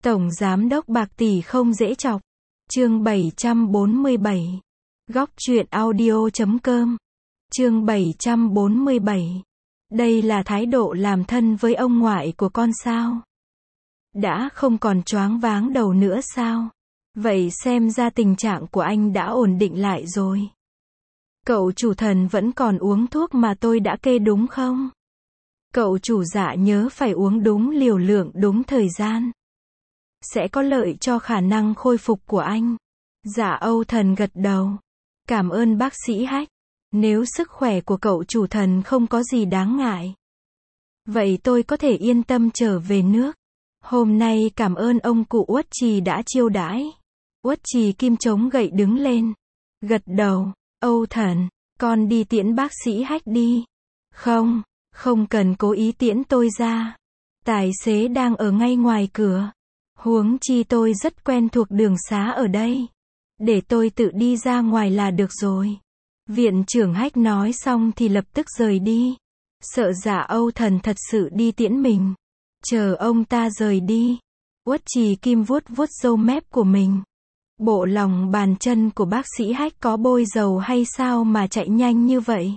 Tổng giám đốc bạc tỷ không dễ chọc. Chương 747. Góc truyện audio.com. Chương 747. Đây là thái độ làm thân với ông ngoại của con sao? Đã không còn choáng váng đầu nữa sao? Vậy xem ra tình trạng của anh đã ổn định lại rồi. Cậu chủ thần vẫn còn uống thuốc mà tôi đã kê đúng không? Cậu chủ dạ nhớ phải uống đúng liều lượng đúng thời gian. Sẽ có lợi cho khả năng khôi phục của anh. Dạ Âu Thần gật đầu. Cảm ơn bác sĩ Hách. Nếu sức khỏe của cậu chủ thần không có gì đáng ngại, vậy tôi có thể yên tâm trở về nước. Hôm nay cảm ơn ông cụ Uất Trì đã chiêu đãi. Uất Trì Kim chống gậy đứng lên. Gật đầu. Âu Thần, con đi tiễn bác sĩ Hách đi. Không, không cần cố ý tiễn tôi ra. Tài xế đang ở ngay ngoài cửa. Huống chi tôi rất quen thuộc đường xá ở đây. Để tôi tự đi ra ngoài là được rồi. Viện trưởng Hách nói xong thì lập tức rời đi. Sợ Dạ Âu Thần thật sự đi tiễn mình. Chờ ông ta rời đi. Uất Trì Kim vuốt vuốt râu mép của mình. Bộ lòng bàn chân của bác sĩ Hách có bôi dầu hay sao mà chạy nhanh như vậy?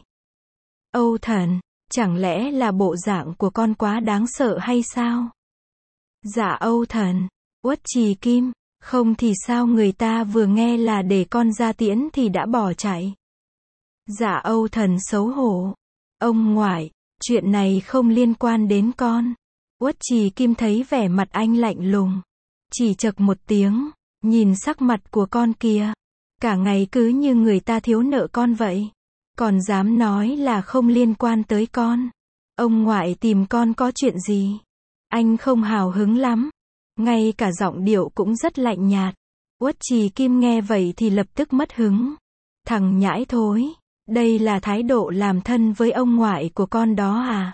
Âu Thần, chẳng lẽ là bộ dạng của con quá đáng sợ hay sao? Dạ Âu Thần, Uất Trì Kim, không thì sao người ta vừa nghe là để con ra tiễn thì đã bỏ chạy. Dạ Âu Thần xấu hổ. Ông ngoại, chuyện này không liên quan đến con. Uất Trì Kim thấy vẻ mặt anh lạnh lùng. Chỉ chậc một tiếng, nhìn sắc mặt của con kìa. Cả ngày cứ như người ta thiếu nợ con vậy. Còn dám nói là không liên quan tới con. Ông ngoại tìm con có chuyện gì? Anh không hào hứng lắm. Ngay cả giọng điệu cũng rất lạnh nhạt. Uất Trì Kim nghe vậy thì lập tức mất hứng. Thằng nhãi thối. Đây là thái độ làm thân với ông ngoại của con đó à?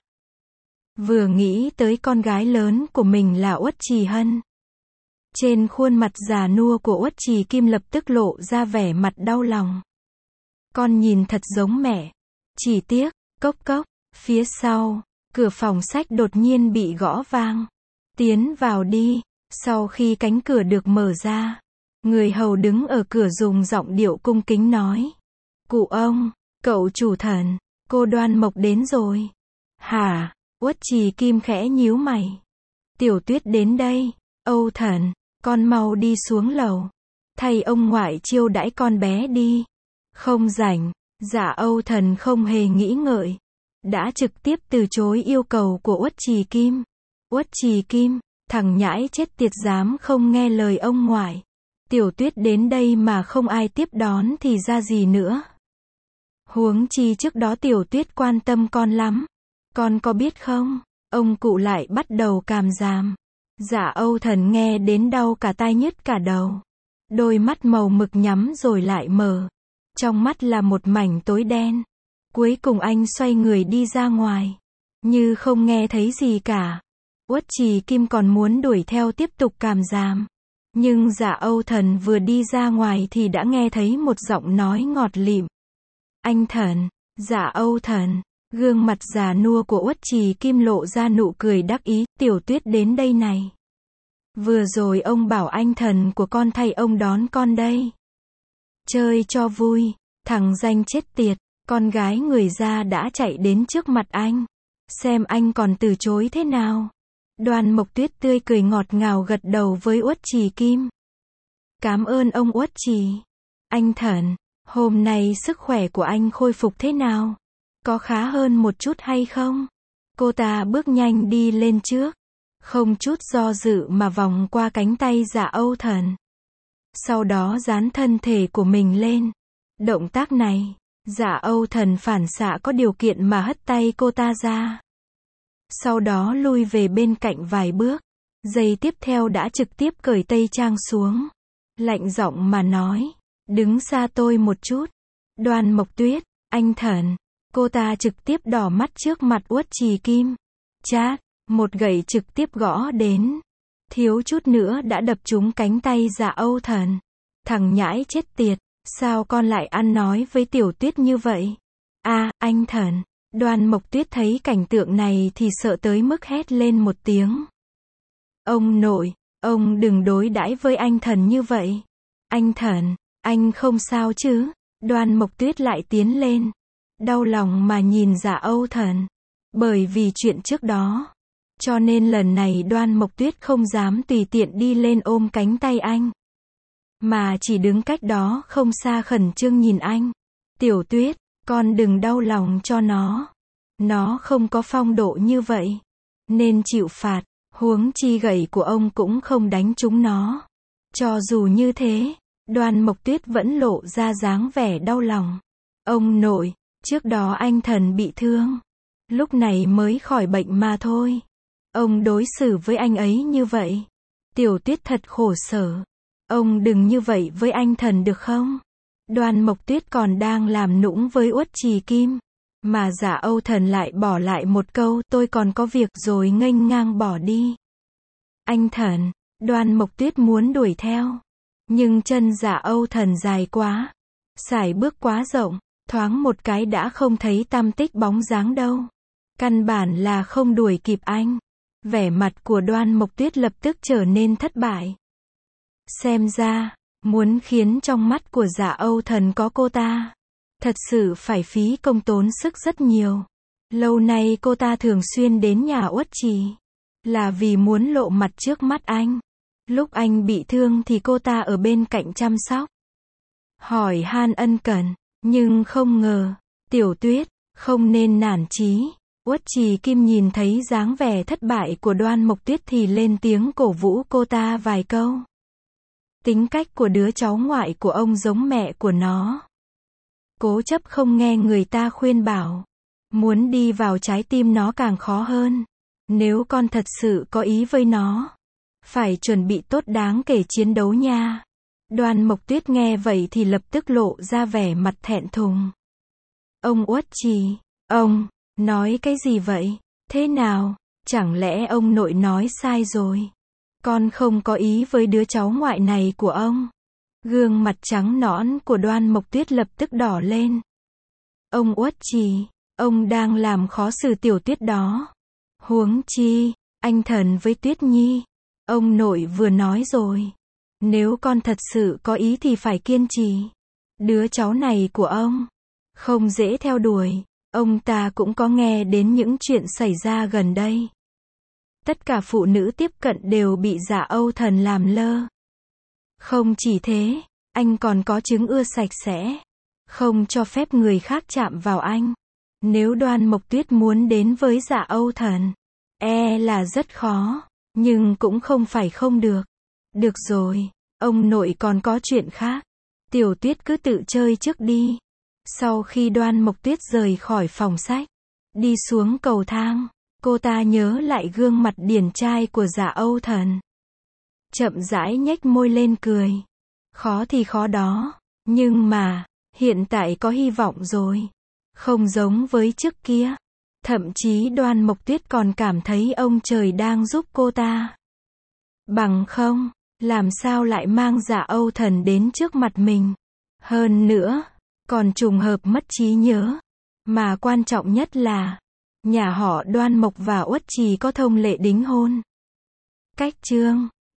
Vừa nghĩ tới con gái lớn của mình là Uất Trì Hân. Trên khuôn mặt già nua của Uất Trì Kim lập tức lộ ra vẻ mặt đau lòng. Con nhìn thật giống mẹ. Chỉ tiếc, cốc cốc, phía sau, cửa phòng sách đột nhiên bị gõ vang. Tiến vào đi. Sau khi cánh cửa được mở ra, người hầu đứng ở cửa dùng giọng điệu cung kính nói. Cụ ông, cậu chủ thần, cô Đoan Mộc đến rồi. Hả? Uất Trì Kim khẽ nhíu mày. Tiểu Tuyết đến đây. Âu Thần, con mau đi xuống lầu. Thay ông ngoại chiêu đãi con bé đi. Không rảnh. Dạ Âu Thần không hề nghĩ ngợi. Đã trực tiếp từ chối yêu cầu của Uất Trì Kim. Uất Trì Kim, thằng nhãi chết tiệt dám không nghe lời ông ngoại. Tiểu Tuyết đến đây mà không ai tiếp đón thì ra gì nữa. Huống chi trước đó Tiểu Tuyết quan tâm con lắm. Con có biết không? Ông cụ lại bắt đầu càm ràm. Dạ Âu Thần nghe đến đau cả tai nhức cả đầu. Đôi mắt màu mực nhắm rồi lại mở. Trong mắt là một mảnh tối đen. Cuối cùng anh xoay người đi ra ngoài. Như không nghe thấy gì cả. Uất Trì Kim còn muốn đuổi theo tiếp tục càm ràm. Nhưng Dạ Âu Thần vừa đi ra ngoài thì đã nghe thấy một giọng nói ngọt lịm. Anh Thần, Dạ Âu Thần. Gương mặt già nua của Uất Trì Kim lộ ra nụ cười đắc ý. Tiểu Tuyết đến đây này. Vừa rồi ông bảo anh Thần của con thay ông đón con đây. Chơi cho vui. Thằng danh chết tiệt. Con gái người ra đã chạy đến trước mặt anh. Xem anh còn từ chối thế nào. Đoan Mộc Tuyết tươi cười ngọt ngào gật đầu với Uất Trì Kim. Cảm ơn ông Uất Trì. Anh Thần, hôm nay sức khỏe của anh khôi phục thế nào? Có khá hơn một chút hay không? Cô ta bước nhanh đi lên trước. Không chút do dự mà vòng qua cánh tay Dạ Âu Thần. Sau đó dán thân thể của mình lên. Động tác này, Dạ Âu Thần phản xạ có điều kiện mà hất tay cô ta ra. Sau đó lui về bên cạnh vài bước. Giây tiếp theo đã trực tiếp cởi tây trang xuống. Lạnh giọng mà nói. Đứng xa tôi một chút. Đoan Mộc Tuyết, anh Thần. Cô ta trực tiếp đỏ mắt trước mặt Uất Trì Kim. Chát, một gậy trực tiếp gõ đến. Thiếu chút nữa đã đập trúng cánh tay Dạ Âu Thần. Thằng nhãi chết tiệt, sao con lại ăn nói với Tiểu Tuyết như vậy? À, anh Thần. Đoan Mộc Tuyết thấy cảnh tượng này thì sợ tới mức hét lên một tiếng. Ông nội, Ông đừng đối đãi với anh Thần như vậy. Anh Thần, anh không sao chứ? Đoan Mộc Tuyết lại tiến lên, đau lòng mà nhìn Dạ Âu Thần. Bởi vì chuyện trước đó, cho nên lần này Đoan Mộc Tuyết không dám tùy tiện đi lên ôm cánh tay anh, mà chỉ đứng cách đó không xa khẩn trương nhìn anh. Tiểu Tuyết, con đừng đau lòng cho nó. Nó không có phong độ như vậy, nên chịu phạt, huống chi gậy của ông cũng không đánh trúng nó. Cho dù như thế, Đoan Mộc Tuyết vẫn lộ ra dáng vẻ đau lòng. Ông nội, trước đó anh Thần bị thương, lúc này mới khỏi bệnh mà thôi. Ông đối xử với anh ấy như vậy. Tiểu Tuyết thật khổ sở. Ông đừng như vậy với anh Thần được không? Đoan Mộc Tuyết còn đang làm nũng với Uất Trì Kim, mà Dạ Âu Thần lại bỏ lại một câu tôi còn có việc rồi nghênh ngang bỏ đi. Anh Thần, Đoan Mộc Tuyết muốn đuổi theo, nhưng chân Dạ Âu Thần dài quá, sải bước quá rộng, thoáng một cái đã không thấy tăm tích bóng dáng đâu. Căn bản là không đuổi kịp anh. Vẻ mặt của Đoan Mộc Tuyết lập tức trở nên thất bại. Xem ra, muốn khiến trong mắt của Dạ Âu Thần có cô ta, thật sự phải phí công tốn sức rất nhiều. Lâu nay cô ta thường xuyên đến nhà Uất Trì, là vì muốn lộ mặt trước mắt anh. Lúc anh bị thương thì cô ta ở bên cạnh chăm sóc, hỏi han ân cần, nhưng không ngờ, Tiểu Tuyết, không nên nản chí. Uất Trì Kim nhìn thấy dáng vẻ thất bại của Đoan Mộc Tuyết thì lên tiếng cổ vũ cô ta vài câu. Tính cách của đứa cháu ngoại của ông giống mẹ của nó. Cố chấp không nghe người ta khuyên bảo. Muốn đi vào trái tim nó càng khó hơn. Nếu con thật sự có ý với nó, phải chuẩn bị tốt đáng kể chiến đấu nha. Đoan Mộc Tuyết nghe vậy thì lập tức lộ ra vẻ mặt thẹn thùng. Ông Uất Trì, ông nói cái gì vậy? Thế nào? Chẳng lẽ ông nội nói sai rồi? Con không có ý với đứa cháu ngoại này của ông. Gương mặt trắng nõn của Đoan Mộc Tuyết lập tức đỏ lên. Ông Uất Trì, ông đang làm khó xử Tiểu Tuyết đó. Huống chi, anh Thần với Tuyết Nhi. Ông nội vừa nói rồi. Nếu con thật sự có ý thì phải kiên trì. Đứa cháu này của ông không dễ theo đuổi. Ông ta cũng có nghe đến những chuyện xảy ra gần đây. Tất cả phụ nữ tiếp cận đều bị Dạ Âu Thần làm lơ. Không chỉ thế, anh còn có chứng ưa sạch sẽ, không cho phép người khác chạm vào anh. Nếu Đoan Mộc Tuyết muốn đến với Dạ Âu Thần, là rất khó, nhưng cũng không phải không được. Được rồi, ông nội còn có chuyện khác. Tiểu Tuyết cứ tự chơi trước đi. Sau khi Đoan Mộc Tuyết rời khỏi phòng sách, đi xuống cầu thang, cô ta nhớ lại gương mặt điển trai của Dạ Âu Thần. Chậm rãi nhếch môi lên cười. Khó thì khó đó, nhưng mà, hiện tại có hy vọng rồi. Không giống với trước kia. Thậm chí Đoan Mộc Tuyết còn cảm thấy ông trời đang giúp cô ta. Bằng không, làm sao lại mang Dạ Âu Thần đến trước mặt mình. Hơn nữa, còn trùng hợp mất trí nhớ. Mà quan trọng nhất là, nhà họ Đoan Mộc và Uất Trì có thông lệ đính hôn. Cách chương